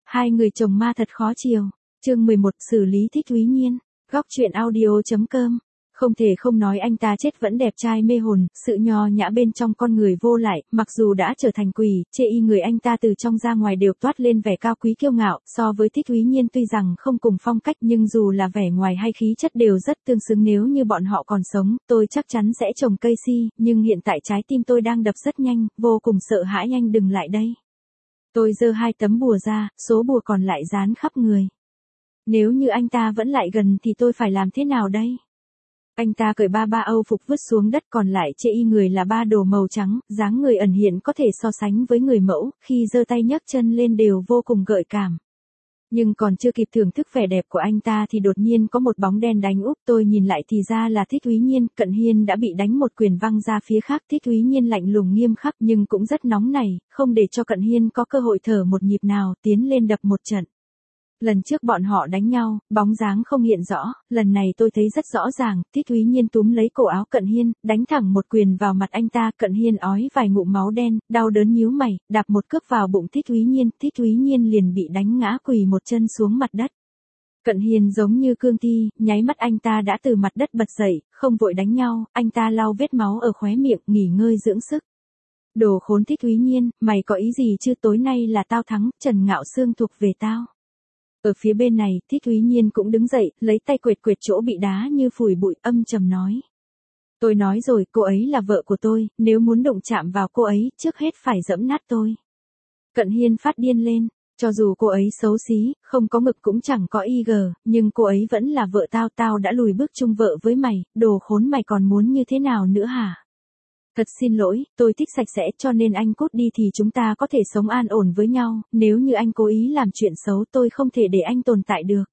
Hai người chồng ma thật khó chiều. Chương 11, xử lý Thích Thúy Nhiên. Góc truyện audio.com. Không thể không nói anh ta chết vẫn đẹp trai mê hồn, sự nho nhã bên trong con người vô lại, mặc dù đã trở thành quỷ, chê y người anh ta từ trong ra ngoài đều toát lên vẻ cao quý kiêu ngạo, so với Thích Thúy Nhiên tuy rằng không cùng phong cách nhưng dù là vẻ ngoài hay khí chất đều rất tương xứng. Nếu như bọn họ còn sống, tôi chắc chắn sẽ trồng cây si, nhưng hiện tại trái tim tôi đang đập rất nhanh, vô cùng sợ hãi. Anh đừng lại đây. Tôi giơ hai tấm bùa ra, số bùa còn lại dán khắp người. Nếu như anh ta vẫn lại gần thì tôi phải làm thế nào đây? Anh ta cởi ba Âu phục vứt xuống đất, còn lại chê y người là ba đồ màu trắng, dáng người ẩn hiện có thể so sánh với người mẫu, khi giơ tay nhấc chân lên đều vô cùng gợi cảm. Nhưng còn chưa kịp thưởng thức vẻ đẹp của anh ta thì đột nhiên có một bóng đen đánh úp, tôi nhìn lại thì ra là Thích Thúy Nhiên. Cận Hiên đã bị đánh một quyền văng ra phía khác. Thích Thúy Nhiên lạnh lùng nghiêm khắc nhưng cũng rất nóng nảy, không để cho Cận Hiên có cơ hội thở một nhịp nào, tiến lên đập một trận. Lần trước bọn họ đánh nhau, bóng dáng không hiện rõ, lần này tôi thấy rất rõ ràng. Thích Thúy Nhiên túm lấy cổ áo Cận Hiên, đánh thẳng một quyền vào mặt anh ta. Cận Hiên ói vài ngụm máu đen, đau đớn nhíu mày, đạp một cước vào bụng Thích Thúy Nhiên. Thích Thúy Nhiên liền bị đánh ngã quỳ một chân xuống mặt đất. Cận Hiên giống như cương thi, nháy mắt anh ta đã từ mặt đất bật dậy, không vội đánh nhau, anh ta lau vết máu ở khóe miệng, nghỉ ngơi dưỡng sức. Đồ khốn Thích Thúy Nhiên, mày có ý gì chứ? Tối nay là tao thắng, Trần Ngạo Sương thuộc về tao. Ở phía bên này, Thích Thúy Nhiên cũng đứng dậy, lấy tay quệt quệt chỗ bị đá như phủi bụi, âm trầm nói. Tôi nói rồi, cô ấy là vợ của tôi, nếu muốn đụng chạm vào cô ấy, trước hết phải giẫm nát tôi. Cận Hiên phát điên lên, cho dù cô ấy xấu xí, không có ngực cũng chẳng có IG, nhưng cô ấy vẫn là vợ tao, tao đã lùi bước chung vợ với mày, đồ khốn, mày còn muốn như thế nào nữa hả? Thật xin lỗi, tôi thích sạch sẽ cho nên anh cút đi thì chúng ta có thể sống an ổn với nhau, nếu như anh cố ý làm chuyện xấu tôi không thể để anh tồn tại được.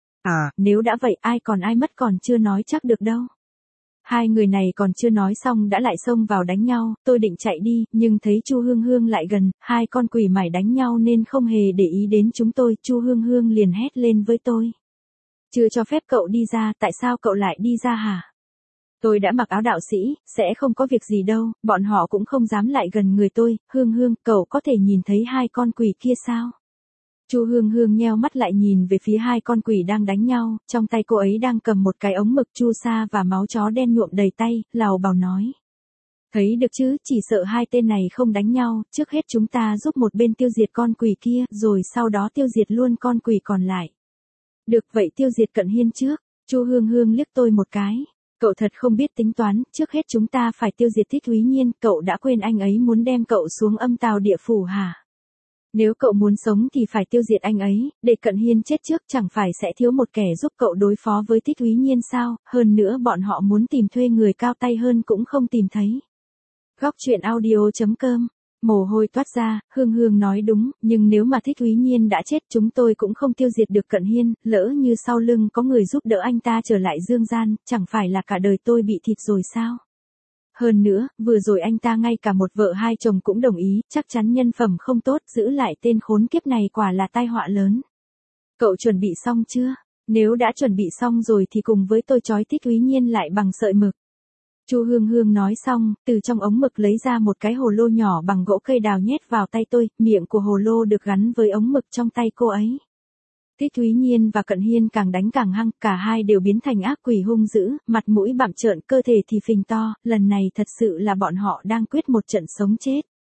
Nếu đã vậy ai còn ai mất còn chưa nói chắc được đâu. Hai người này còn chưa nói xong đã lại xông vào đánh nhau, tôi định chạy đi, nhưng thấy Chu Hương Hương lại gần, hai con quỷ mải đánh nhau nên không hề để ý đến chúng tôi. Chu Hương Hương liền hét lên với tôi. Chưa cho phép cậu đi ra, tại sao cậu lại đi ra hả? Tôi đã mặc áo đạo sĩ, sẽ không có việc gì đâu, bọn họ cũng không dám lại gần người tôi. Hương Hương, cậu có thể nhìn thấy hai con quỷ kia sao? Chu Hương Hương nheo mắt lại nhìn về phía hai con quỷ đang đánh nhau, trong tay cô ấy đang cầm một cái ống mực chu sa và máu chó đen nhuộm đầy tay, lào bào nói. Thấy được chứ, chỉ sợ hai tên này không đánh nhau, trước hết chúng ta giúp một bên tiêu diệt con quỷ kia, rồi sau đó tiêu diệt luôn con quỷ còn lại. Được vậy tiêu diệt Cận Hiên trước. Chu Hương Hương liếc tôi một cái. Cậu thật không biết tính toán, trước hết chúng ta phải tiêu diệt Thích Thúy Nhiên, cậu đã quên anh ấy muốn đem cậu xuống âm tào địa phủ hả? Nếu cậu muốn sống thì phải tiêu diệt anh ấy, để Cận Hiên chết trước, chẳng phải sẽ thiếu một kẻ giúp cậu đối phó với Thích Thúy Nhiên sao? Hơn nữa bọn họ muốn tìm thuê người cao tay hơn cũng không tìm thấy. Góc truyện audio.com. Mồ hôi toát ra, Hương Hương nói đúng, nhưng nếu mà Thích Thúy Nhiên đã chết chúng tôi cũng không tiêu diệt được Cận Hiên, lỡ như sau lưng có người giúp đỡ anh ta trở lại dương gian, chẳng phải là cả đời tôi bị thịt rồi sao? Hơn nữa, vừa rồi anh ta ngay cả một vợ hai chồng cũng đồng ý, chắc chắn nhân phẩm không tốt, giữ lại tên khốn kiếp này quả là tai họa lớn. Cậu chuẩn bị xong chưa? Nếu đã chuẩn bị xong rồi thì cùng với tôi trói Thích Thúy Nhiên lại bằng sợi mực. Chu Hương Hương nói xong, từ trong ống mực lấy ra một cái hồ lô nhỏ bằng gỗ cây đào nhét vào tay tôi, miệng của hồ lô được gắn với ống mực trong tay cô ấy. Thích Thúy Nhiên và Cận Hiên càng đánh càng hăng, cả hai đều biến thành ác quỷ hung dữ, mặt mũi bặm trợn, cơ thể thì phình to, lần này thật sự là bọn họ đang quyết một trận sống chết.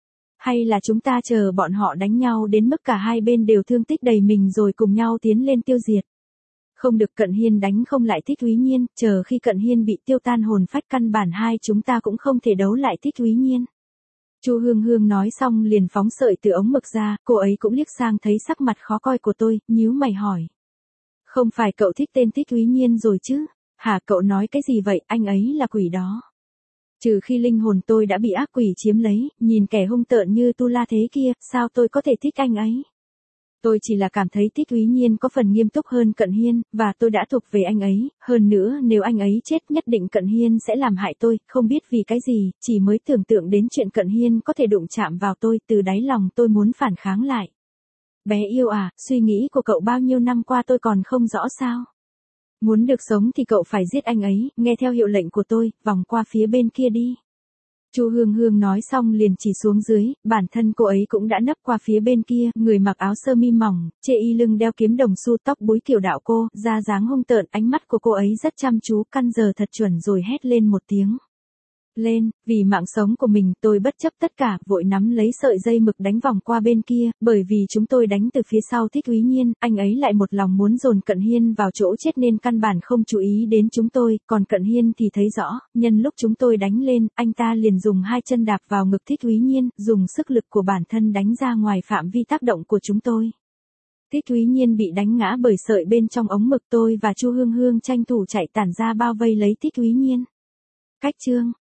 Hay là chúng ta chờ bọn họ đánh nhau đến mức cả hai bên đều thương tích đầy mình rồi cùng nhau tiến lên tiêu diệt. Không được, Cận Hiên đánh không lại Thích Thúy Nhiên, chờ khi Cận Hiên bị tiêu tan hồn phách căn bản hai chúng ta cũng không thể đấu lại Thích Thúy Nhiên. Chu Hương Hương nói xong liền phóng sợi từ ống mực ra, cô ấy cũng liếc sang thấy sắc mặt khó coi của tôi, nhíu mày hỏi. Không phải cậu thích tên Thích Thúy Nhiên rồi chứ? Hả, cậu nói cái gì vậy, anh ấy là quỷ đó. Trừ khi linh hồn tôi đã bị ác quỷ chiếm lấy, nhìn kẻ hung tợn như Tu La thế kia, sao tôi có thể thích anh ấy? Tôi chỉ là cảm thấy Thích Thúy Nhiên có phần nghiêm túc hơn Cận Hiên, và tôi đã thuộc về anh ấy, hơn nữa nếu anh ấy chết nhất định Cận Hiên sẽ làm hại tôi, không biết vì cái gì, chỉ mới tưởng tượng đến chuyện Cận Hiên có thể đụng chạm vào tôi, từ đáy lòng tôi muốn phản kháng lại. Bé yêu à, suy nghĩ của cậu bao nhiêu năm qua tôi còn không rõ sao? Muốn được sống thì cậu phải giết anh ấy, nghe theo hiệu lệnh của tôi, vòng qua phía bên kia đi. Chu Hương Hương nói xong liền chỉ xuống dưới, bản thân cô ấy cũng đã nấp qua phía bên kia, người mặc áo sơ mi mỏng, chê y lưng đeo kiếm đồng xu, tóc búi kiểu đạo cô, da dáng hung tợn, ánh mắt của cô ấy rất chăm chú, căn giờ thật chuẩn rồi hét lên một tiếng. Lên, vì mạng sống của mình tôi bất chấp tất cả, vội nắm lấy sợi dây mực đánh vòng qua bên kia, bởi vì chúng tôi đánh từ phía sau Thích Úy Nhiên, anh ấy lại một lòng muốn dồn Cận Hiên vào chỗ chết nên căn bản không chú ý đến chúng tôi, còn Cận Hiên thì thấy rõ, nhân lúc chúng tôi đánh lên, anh ta liền dùng hai chân đạp vào ngực Thích Úy Nhiên, dùng sức lực của bản thân đánh ra ngoài phạm vi tác động của chúng tôi. Thích Úy Nhiên bị đánh ngã bởi sợi bên trong ống mực, tôi và Chu Hương Hương tranh thủ chạy tản ra bao vây lấy Thích Úy Nhiên. Cách chương